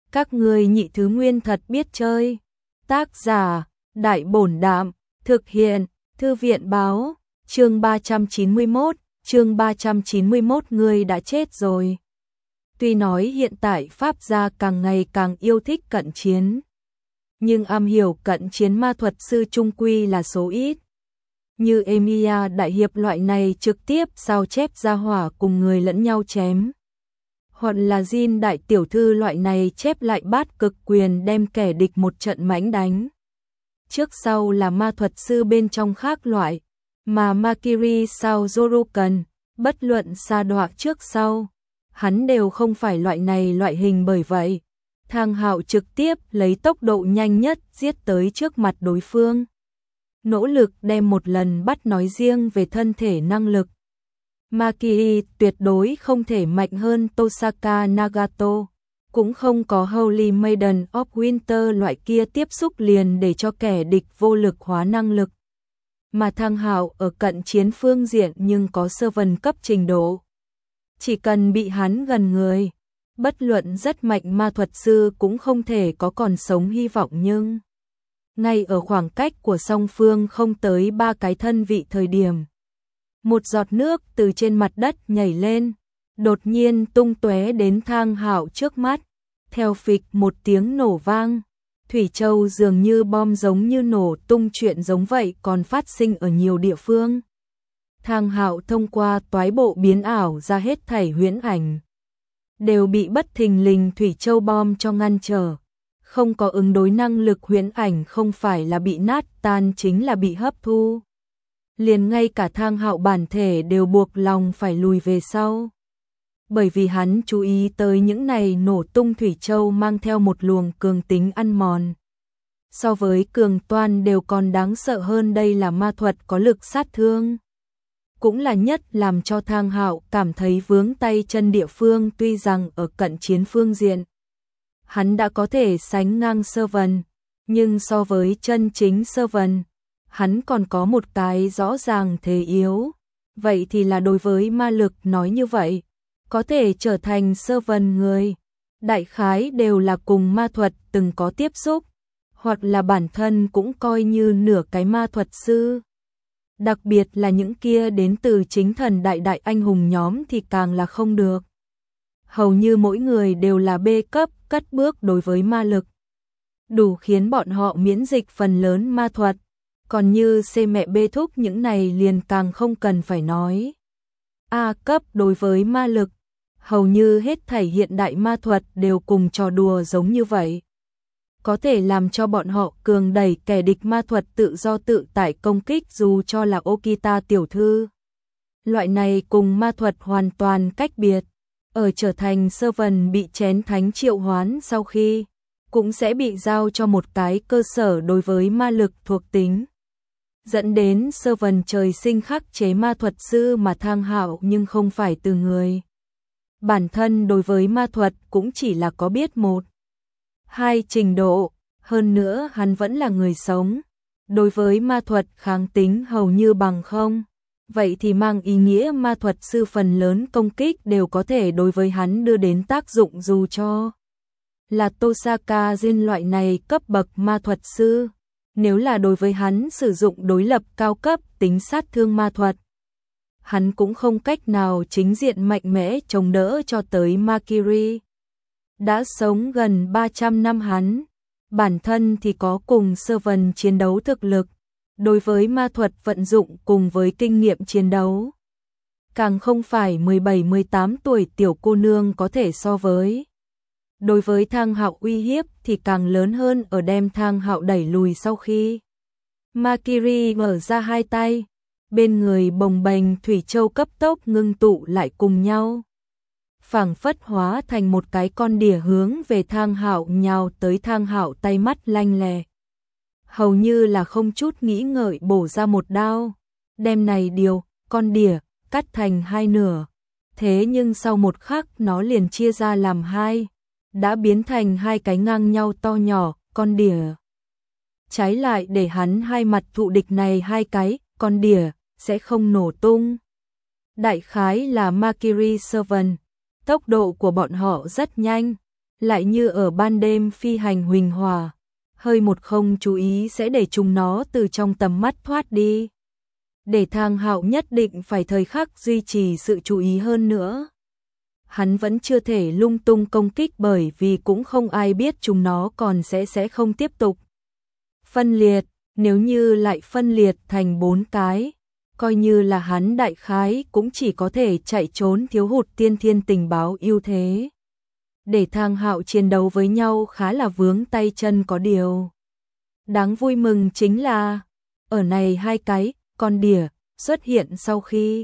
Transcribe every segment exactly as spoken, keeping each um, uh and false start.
Các ngươi nhị thứ nguyên thật biết chơi. Tác giả, Đại Bổn Đạm, thực hiện, Thư viện báo, chương ba trăm chín mươi mốt, chương ba trăm chín mươi mốt ngươi đã chết rồi. Tuy nói hiện tại Pháp gia càng ngày càng yêu thích cận chiến, nhưng am hiểu cận chiến ma thuật sư trung quy là số ít. Như Emilia đại hiệp loại này trực tiếp sao chép ra hỏa cùng người lẫn nhau chém. Hoặc là Jin đại tiểu thư loại này chép lại bát cực quyền đem kẻ địch một trận mãnh đánh. Trước sau là ma thuật sư bên trong khác loại, mà Makiri sao Zorukan, bất luận sa đọa trước sau, hắn đều không phải loại này loại hình. Bởi vậy, Thang Hạo trực tiếp lấy tốc độ nhanh nhất giết tới trước mặt đối phương. Nỗ lực đem một lần bắt nói riêng về thân thể năng lực. Makiri tuyệt đối không thể mạnh hơn Tosaka Nagato, cũng không có Holy Maiden of Winter loại kia tiếp xúc liền để cho kẻ địch vô lực hóa năng lực. Mà Thang Hạo ở cận chiến phương diện nhưng có sơ vần cấp trình độ. Chỉ cần bị hắn gần người, bất luận rất mạnh ma thuật sư cũng không thể có còn sống hy vọng. Nhưng ngay ở khoảng cách của song phương không tới ba cái thân vị thời điểm, một giọt nước từ trên mặt đất nhảy lên, đột nhiên tung tóe đến Thang Hạo trước mắt, theo phịch một tiếng nổ vang, thủy châu dường như bom giống như nổ tung. Chuyện giống vậy còn phát sinh ở nhiều địa phương. Thang Hạo thông qua toái bộ biến ảo ra hết thảy huyễn ảnh, đều bị bất thình lình thủy châu bom cho ngăn trở. Không có ứng đối năng lực huyễn ảnh không phải là bị nát tan chính là bị hấp thu. Liền ngay cả Thang Hạo bản thể đều buộc lòng phải lùi về sau. Bởi vì hắn chú ý tới những này nổ tung thủy châu mang theo một luồng cường tính ăn mòn. So với cường toan đều còn đáng sợ hơn. Đây là ma thuật có lực sát thương. Cũng là nhất làm cho Thang Hạo cảm thấy vướng tay chân địa phương. Tuy rằng ở cận chiến phương diện, hắn đã có thể sánh ngang sơ vần, nhưng so với chân chính sơ vần, hắn còn có một cái rõ ràng thế yếu. Vậy thì là đối với ma lực. Nói như vậy, có thể trở thành sơ vần người, đại khái đều là cùng ma thuật từng có tiếp xúc, hoặc là bản thân cũng coi như nửa cái ma thuật sư. Đặc biệt là những kia đến từ chính thần đại đại anh hùng nhóm thì càng là không được. Hầu như mỗi người đều là B cấp, cất bước đối với ma lực, đủ khiến bọn họ miễn dịch phần lớn ma thuật. Còn như C mẹ B thúc những này liền càng không cần phải nói. A cấp đối với ma lực, hầu như hết thảy hiện đại ma thuật đều cùng trò đùa giống như vậy. Có thể làm cho bọn họ cường đẩy kẻ địch ma thuật tự do tự tại công kích dù cho là Okita tiểu thư. Loại này cùng ma thuật hoàn toàn cách biệt. Ở trở thành sơ vần bị chén thánh triệu hoán sau khi, cũng sẽ bị giao cho một cái cơ sở đối với ma lực thuộc tính. Dẫn đến sơ vần trời sinh khắc chế ma thuật sư. Mà Thang Hạo nhưng không phải từ người. Bản thân đối với ma thuật cũng chỉ là có biết một, hai trình độ. Hơn nữa hắn vẫn là người sống, đối với ma thuật kháng tính hầu như bằng không. Vậy thì mang ý nghĩa ma thuật sư phần lớn công kích đều có thể đối với hắn đưa đến tác dụng. Dù cho là Tosaka Jin loại này cấp bậc ma thuật sư, nếu là đối với hắn sử dụng đối lập cao cấp tính sát thương ma thuật, hắn cũng không cách nào chính diện mạnh mẽ chống đỡ. Cho tới Makiri, đã sống gần ba trăm năm, hắn bản thân thì có cùng sơ vần chiến đấu thực lực, đối với ma thuật vận dụng cùng với kinh nghiệm chiến đấu, càng không phải mười bảy mười tám tuổi tiểu cô nương có thể so với. Đối với Thang Hạo uy hiếp thì càng lớn hơn ở đem Thang Hạo đẩy lùi sau khi Makiri mở ra hai tay, bên người bồng bềnh thủy châu cấp tốc ngưng tụ lại cùng nhau, phảng phất hóa thành một cái con đỉa hướng về Thang Hạo nhào tới. Thang Hạo tay mắt lanh lẹ, hầu như là không chút nghĩ ngợi bổ ra một đao, đem này điều con đỉa cắt thành hai nửa. Thế nhưng sau một khắc nó liền chia ra làm hai, đã biến thành hai cái ngang nhau to nhỏ con đỉa. Trái lại để hắn hai mặt thụ địch này hai cái con đỉa sẽ không nổ tung. Đại khái là Makiri Servant, tốc độ của bọn họ rất nhanh, lại như ở ban đêm phi hành huỳnh hỏa, hơi một không chú ý sẽ để chúng nó từ trong tầm mắt thoát đi. Để Thang Hạo nhất định phải thời khắc duy trì sự chú ý hơn nữa. Hắn vẫn chưa thể lung tung công kích bởi vì cũng không ai biết chúng nó còn sẽ sẽ không tiếp tục phân liệt, nếu như lại phân liệt thành bốn cái, coi như là hắn đại khái cũng chỉ có thể chạy trốn thiếu hụt tiên thiên tình báo ưu thế. Để Thang Hạo chiến đấu với nhau khá là vướng tay chân có điều. Đáng vui mừng chính là, ở này hai cái con đỉa xuất hiện sau khi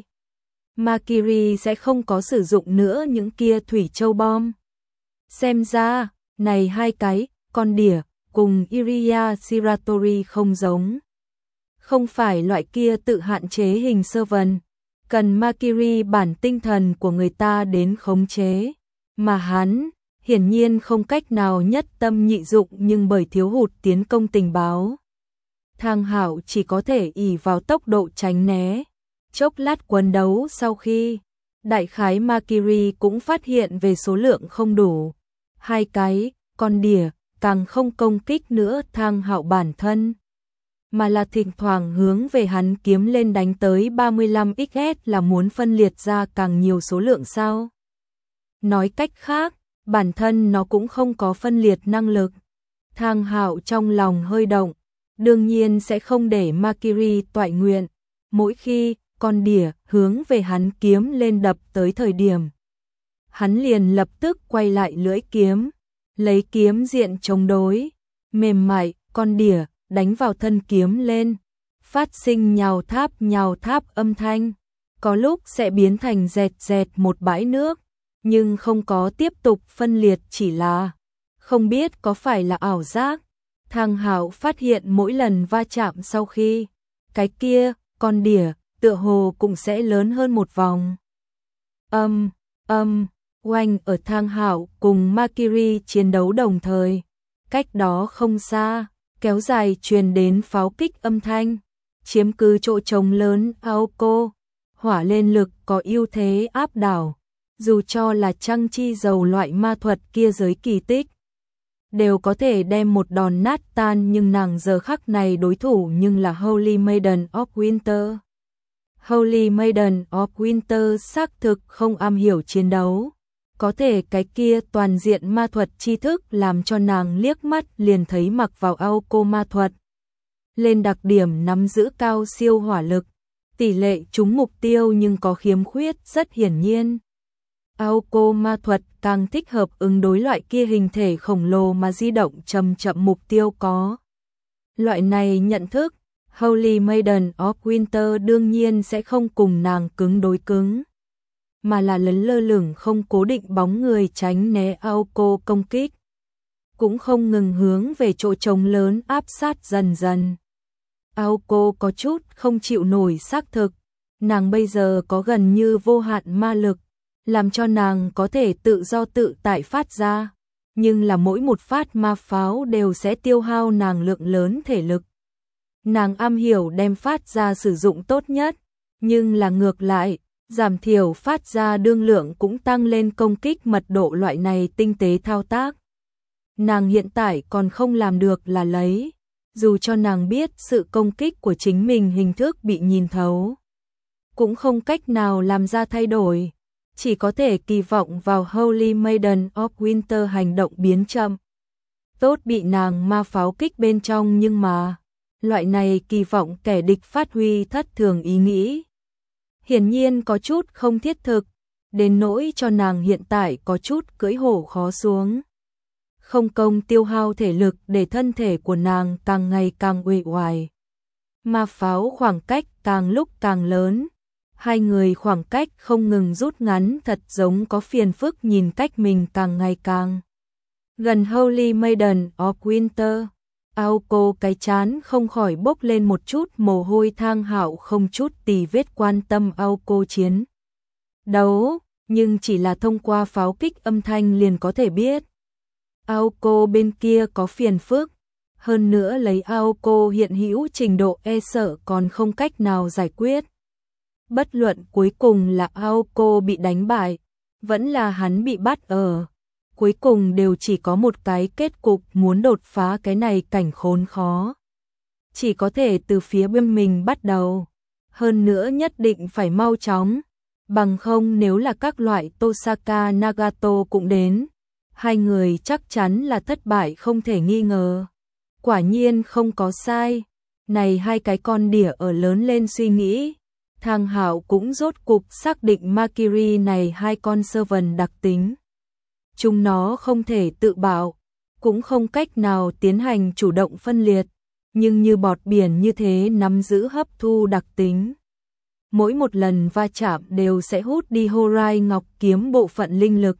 Makiri sẽ không có sử dụng nữa những kia thủy châu bom. Xem ra, này hai cái con đỉa cùng Iria Shiratori không giống. Không phải loại kia tự hạn chế hình sơ vần, cần Makiri bản tinh thần của người ta đến khống chế, mà hắn hiển nhiên không cách nào nhất tâm nhị dụng, nhưng bởi thiếu hụt tiến công tình báo, Thang Hạo chỉ có thể ỷ vào tốc độ tránh né. Chốc lát quấn đấu sau khi, đại khái Makiri cũng phát hiện về số lượng không đủ. Hai cái con đỉa càng không công kích nữa Thang Hạo bản thân, mà là thỉnh thoảng hướng về hắn kiếm lên đánh tới ba mươi lăm ích ét là muốn phân liệt ra càng nhiều số lượng sao. Nói cách khác, bản thân nó cũng không có phân liệt năng lực. Thang Hạo trong lòng hơi động, đương nhiên sẽ không để Makiri toại nguyện. Mỗi khi con đỉa hướng về hắn kiếm lên đập tới thời điểm, hắn liền lập tức quay lại lưỡi kiếm, lấy kiếm diện chống đối, mềm mại, con đỉa đánh vào thân kiếm lên, phát sinh nhào tháp nhào tháp âm thanh, có lúc sẽ biến thành dẹt dẹt một bãi nước, nhưng không có tiếp tục phân liệt, chỉ là không biết có phải là ảo giác. Thang Hạo phát hiện mỗi lần va chạm sau khi cái kia con đỉa tựa hồ cũng sẽ lớn hơn một vòng. Âm, âm, oanh ở Thang Hạo cùng Makiri chiến đấu đồng thời, cách đó không xa, kéo dài truyền đến pháo kích âm thanh, chiếm cứ chỗ trống lớn Aoko, hỏa lên lực có ưu thế áp đảo, dù cho là trăng chi dầu loại ma thuật kia giới kỳ tích, đều có thể đem một đòn nát tan, nhưng nàng giờ khắc này đối thủ nhưng là Holy Maiden of Winter. Holy Maiden of Winter xác thực không am hiểu chiến đấu, có thể cái kia toàn diện ma thuật tri thức làm cho nàng liếc mắt liền thấy mặc vào Aoko ma thuật. Lên đặc điểm nắm giữ cao siêu hỏa lực, tỷ lệ trúng mục tiêu nhưng có khiếm khuyết rất hiển nhiên. Aoko ma thuật càng thích hợp ứng đối loại kia hình thể khổng lồ mà di động chậm chậm mục tiêu có. Loại này nhận thức, Holy Maiden of Winter đương nhiên sẽ không cùng nàng cứng đối cứng, mà là lấn lơ lửng không cố định bóng người tránh né Aoko công kích, cũng không ngừng hướng về chỗ trống lớn áp sát dần dần. Aoko có chút không chịu nổi xác thực, nàng bây giờ có gần như vô hạn ma lực, làm cho nàng có thể tự do tự tại phát ra, nhưng là mỗi một phát ma pháo đều sẽ tiêu hao nàng lượng lớn thể lực. Nàng am hiểu đem phát ra sử dụng tốt nhất, nhưng là ngược lại, giảm thiểu phát ra đương lượng cũng tăng lên công kích mật độ, loại này tinh tế thao tác. Nàng hiện tại còn không làm được là lấy, dù cho nàng biết sự công kích của chính mình hình thức bị nhìn thấu, cũng không cách nào làm ra thay đổi, chỉ có thể kỳ vọng vào Holy Maiden of Winter hành động biến chậm. Tốt bị nàng ma pháo kích bên trong, nhưng mà loại này kỳ vọng kẻ địch phát huy thất thường ý nghĩ, hiển nhiên có chút không thiết thực, đến nỗi cho nàng hiện tại có chút cưỡi hổ khó xuống. Không công tiêu hao thể lực để thân thể của nàng càng ngày càng uể oải. Ma pháo khoảng cách càng lúc càng lớn, hai người khoảng cách không ngừng rút ngắn, thật giống có phiền phức, nhìn cách mình càng ngày càng gần Holy Maiden of Winter. Aoko cái chán không khỏi bốc lên một chút mồ hôi. Thang Hạo không chút tì vết quan tâm Aoko chiến đấu, nhưng chỉ là thông qua pháo kích âm thanh liền có thể biết Aoko bên kia có phiền phức. Hơn nữa lấy Aoko hiện hữu trình độ e sợ còn không cách nào giải quyết. Bất luận cuối cùng là Aoko bị đánh bại, vẫn là hắn bị bắt ở cuối cùng đều chỉ có một cái kết cục, muốn đột phá cái này cảnh khốn khó. Chỉ có thể từ phía bên mình bắt đầu. Hơn nữa nhất định phải mau chóng. Bằng không nếu là các loại Tosaka Nagato cũng đến, hai người chắc chắn là thất bại không thể nghi ngờ. Quả nhiên không có sai. Này hai cái con đỉa ở lớn lên suy nghĩ. Thang Hạo cũng rốt cục xác định Makiri này hai con servant đặc tính. Chúng nó không thể tự bảo, cũng không cách nào tiến hành chủ động phân liệt, nhưng như bọt biển như thế nắm giữ hấp thu đặc tính. Mỗi một lần va chạm đều sẽ hút đi Horai Ngọc Kiếm bộ phận linh lực.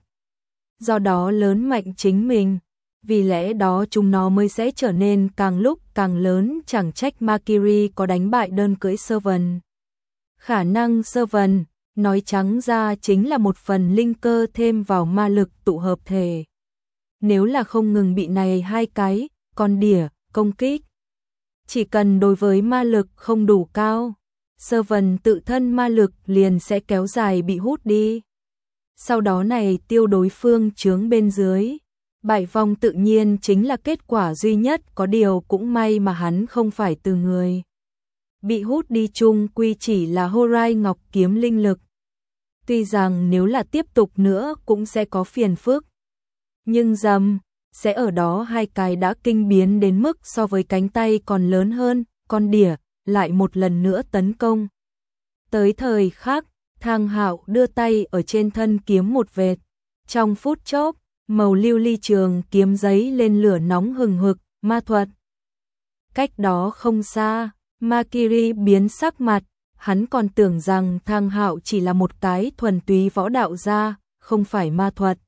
Do đó lớn mạnh chính mình, vì lẽ đó chúng nó mới sẽ trở nên càng lúc càng lớn, chẳng trách Makiri có đánh bại đơn cưỡi servant. Khả năng servant, nói trắng ra chính là một phần linh cơ thêm vào ma lực tụ hợp thể. Nếu là không ngừng bị này hai cái, con đỉa, công kích. Chỉ cần đối với ma lực không đủ cao, servant tự thân ma lực liền sẽ kéo dài bị hút đi. Sau đó này tiêu đối phương chướng bên dưới. Bại vong tự nhiên chính là kết quả duy nhất, có điều cũng may mà hắn không phải từ người. Bị hút đi chung quy chỉ là Horai Ngọc Kiếm linh lực. Tuy rằng nếu là tiếp tục nữa cũng sẽ có phiền phức. Nhưng dầm, sẽ ở đó hai cái đã kinh biến đến mức so với cánh tay còn lớn hơn, con đỉa, lại một lần nữa tấn công. Tới thời khắc, Thang Hạo đưa tay ở trên thân kiếm một vệt. Trong phút chốc, màu lưu ly trường kiếm giấy lên lửa nóng hừng hực, ma thuật. Cách đó không xa, Makiri biến sắc mặt, hắn còn tưởng rằng Thang Hạo chỉ là một cái thuần túy võ đạo gia, không phải ma thuật.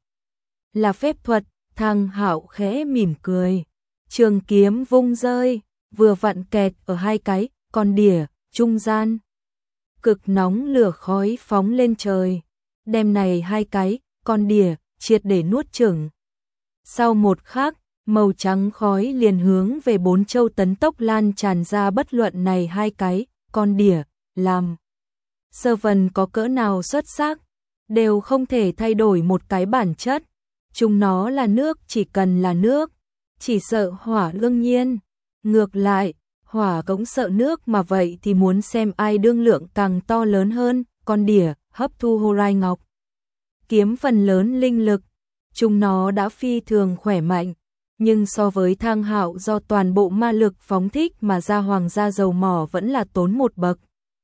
Là phép thuật, Thang Hạo khẽ mỉm cười. Trường kiếm vung rơi, vừa vặn kẹt ở hai cái, con đỉa, trung gian. Cực nóng lửa khói phóng lên trời, đem này hai cái, con đỉa, triệt để nuốt chửng. Sau một khắc, màu trắng khói liền hướng về bốn châu tấn tốc lan tràn ra, bất luận này hai cái, con đỉa, làm. Servant có cỡ nào xuất sắc, đều không thể thay đổi một cái bản chất. Chúng nó là nước, chỉ cần là nước, chỉ sợ hỏa đương nhiên. Ngược lại, hỏa cũng sợ nước, mà vậy thì muốn xem ai đương lượng càng to lớn hơn. Con đỉa hấp thu Horai Ngọc Kiếm phần lớn linh lực, chúng nó đã phi thường khỏe mạnh, nhưng so với Thang Hạo do toàn bộ ma lực phóng thích mà ra hoàng gia dầu mỏ vẫn là tốn một bậc.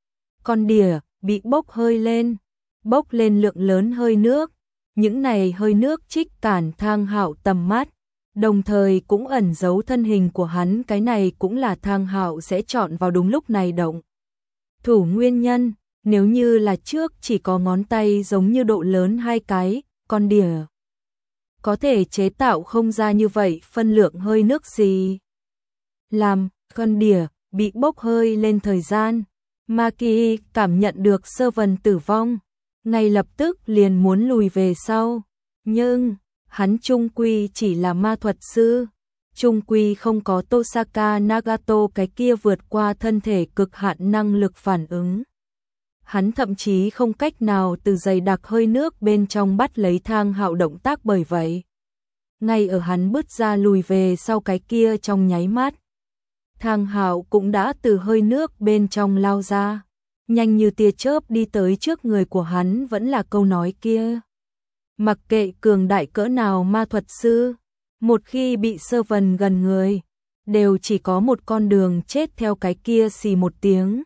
Con đỉa bị bốc hơi lên, bốc lên lượng lớn hơi nước, những này hơi nước trích cản Thang Hạo tầm mắt, đồng thời cũng ẩn giấu thân hình của hắn, cái này cũng là Thang Hạo sẽ chọn vào đúng lúc này động thủ nguyên nhân. Nếu như là trước chỉ có ngón tay giống như độ lớn hai cái, con đỉa có thể chế tạo không ra như vậy phân lượng hơi nước gì. Làm con đỉa bị bốc hơi lên thời gian, Maki cảm nhận được servant tử vong, ngay lập tức liền muốn lùi về sau. Nhưng, hắn trung quy chỉ là ma thuật sư, trung quy không có Tosaka Nagato cái kia vượt qua thân thể cực hạn năng lực phản ứng. Hắn thậm chí không cách nào từ dày đặc hơi nước bên trong bắt lấy Thang Hạo động tác, bởi vậy ngay ở hắn bứt ra lùi về sau cái kia trong nháy mắt, Thang Hạo cũng đã từ hơi nước bên trong lao ra, nhanh như tia chớp đi tới trước người của hắn. Vẫn là câu nói kia, mặc kệ cường đại cỡ nào ma thuật sư, một khi bị servant gần người, đều chỉ có một con đường chết. Theo cái kia xì một tiếng,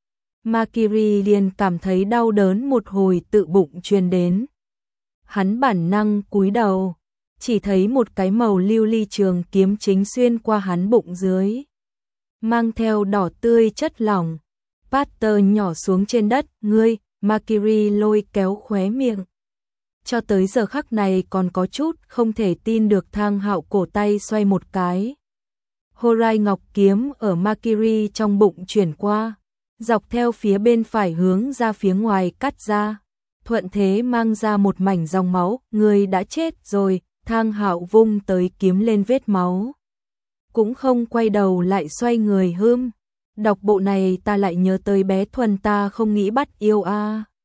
Makiri liền cảm thấy đau đớn một hồi tự bụng truyền đến. Hắn bản năng cúi đầu, chỉ thấy một cái màu lưu ly trường kiếm chính xuyên qua hắn bụng dưới, mang theo đỏ tươi chất lỏng. Pater nhỏ xuống trên đất. Ngươi, Makiri lôi kéo khóe miệng. Cho tới giờ khắc này còn có chút không thể tin được. Thang Hạo cổ tay xoay một cái, Horai Ngọc Kiếm ở Makiri trong bụng chuyển qua, dọc theo phía bên phải hướng ra phía ngoài cắt ra, thuận thế mang ra một mảnh dòng máu. Người đã chết rồi. Thang Hạo vung tới kiếm lên vết máu, cũng không quay đầu lại xoay người hưm. Đọc bộ này ta lại nhớ tới bé Thuần, ta không nghĩ bắt yêu a. À.